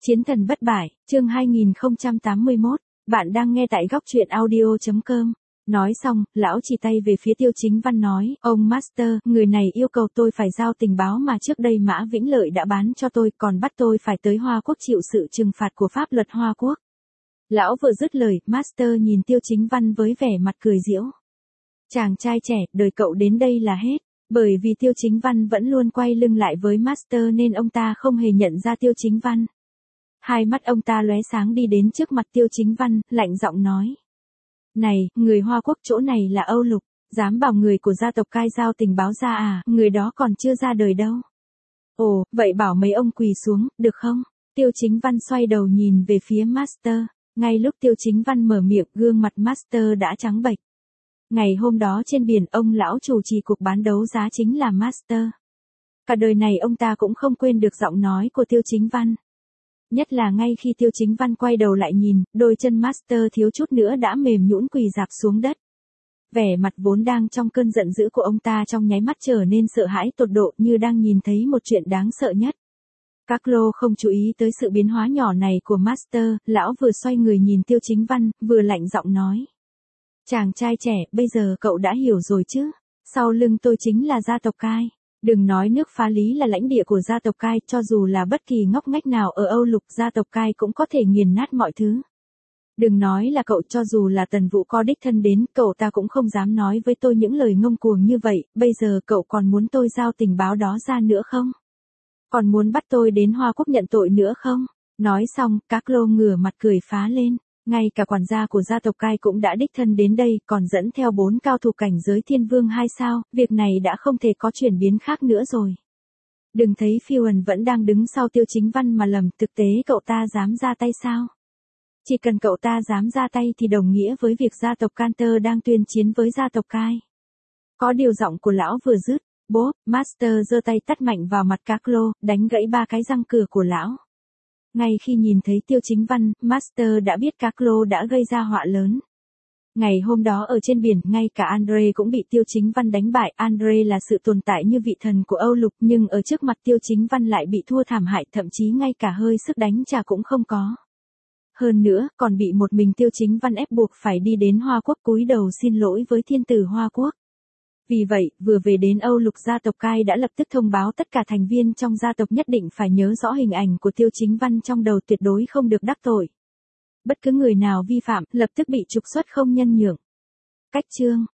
Chiến thần bất bại, chương 2081, bạn đang nghe tại góc truyện audio.com. Nói xong, lão chỉ tay về phía Tiêu Chính Văn nói, ông Master, người này yêu cầu tôi phải giao tình báo mà trước đây Mã Vĩnh Lợi đã bán cho tôi, còn bắt tôi phải tới Hoa Quốc chịu sự trừng phạt của pháp luật Hoa Quốc. Lão vừa dứt lời, Master nhìn Tiêu Chính Văn với vẻ mặt cười giễu. Chàng trai trẻ, đời cậu đến đây là hết. Bởi vì Tiêu Chính Văn vẫn luôn quay lưng lại với Master nên ông ta không hề nhận ra Tiêu Chính Văn. Hai mắt ông ta lóe sáng đi đến trước mặt Tiêu Chính Văn, lạnh giọng nói. Này, người Hoa Quốc chỗ này là Âu Lục, dám bảo người của gia tộc Cai giao tình báo ra à, người đó còn chưa ra đời đâu. Ồ, vậy bảo mấy ông quỳ xuống, được không? Tiêu Chính Văn xoay đầu nhìn về phía Master, ngay lúc Tiêu Chính Văn mở miệng gương mặt Master đã trắng bệch. Ngày hôm đó trên biển ông lão chủ trì cuộc bán đấu giá chính là Master. Cả đời này ông ta cũng không quên được giọng nói của Tiêu Chính Văn. Nhất là ngay khi Tiêu Chính Văn quay đầu lại nhìn, đôi chân Master thiếu chút nữa đã mềm nhũn quỳ rạp xuống đất. Vẻ mặt vốn đang trong cơn giận dữ của ông ta trong nháy mắt trở nên sợ hãi tột độ như đang nhìn thấy một chuyện đáng sợ nhất. Các lô không chú ý tới sự biến hóa nhỏ này của Master, lão vừa xoay người nhìn Tiêu Chính Văn, vừa lạnh giọng nói. Chàng trai trẻ, bây giờ cậu đã hiểu rồi chứ, sau lưng tôi chính là gia tộc Cai. Đừng nói nước Phá Lý là lãnh địa của gia tộc Cai, cho dù là bất kỳ ngóc ngách nào ở Âu Lục gia tộc Cai cũng có thể nghiền nát mọi thứ. Đừng nói là cậu, cho dù là Tần Vũ có đích thân đến, cậu ta cũng không dám nói với tôi những lời ngông cuồng như vậy, bây giờ cậu còn muốn tôi giao tình báo đó ra nữa không? Còn muốn bắt tôi đến Hoa Quốc nhận tội nữa không? Nói xong, Các Lô ngửa mặt cười phá lên. Ngay cả quản gia của gia tộc Cai cũng đã đích thân đến đây, còn dẫn theo 4 cao thủ cảnh giới Thiên Vương 2 sao, việc này đã không thể có chuyển biến khác nữa rồi. Đừng thấy Phiêu vẫn đang đứng sau Tiêu Chính Văn mà lầm, thực tế cậu ta dám ra tay sao? Chỉ cần cậu ta dám ra tay thì đồng nghĩa với việc gia tộc Canter đang tuyên chiến với gia tộc Cai. Có điều giọng của lão vừa dứt, bốp, Master giơ tay tát mạnh vào mặt Các Lô, đánh gãy 3 cái răng cửa của lão. Ngay khi nhìn thấy Tiêu Chính Văn, Master đã biết Các Lô đã gây ra họa lớn. Ngày hôm đó ở trên biển, ngay cả Andre cũng bị Tiêu Chính Văn đánh bại. Andre là sự tồn tại như vị thần của Âu Lục, nhưng ở trước mặt Tiêu Chính Văn lại bị thua thảm hại, thậm chí ngay cả hơi sức đánh trả cũng không có. Hơn nữa, còn bị một mình Tiêu Chính Văn ép buộc phải đi đến Hoa Quốc cúi đầu xin lỗi với thiên tử Hoa Quốc. Vì vậy, vừa về đến Âu Lục gia tộc Cai đã lập tức thông báo tất cả thành viên trong gia tộc nhất định phải nhớ rõ hình ảnh của Tiêu Chính Văn trong đầu, tuyệt đối không được đắc tội. Bất cứ người nào vi phạm, lập tức bị trục xuất không nhân nhượng. Cách chương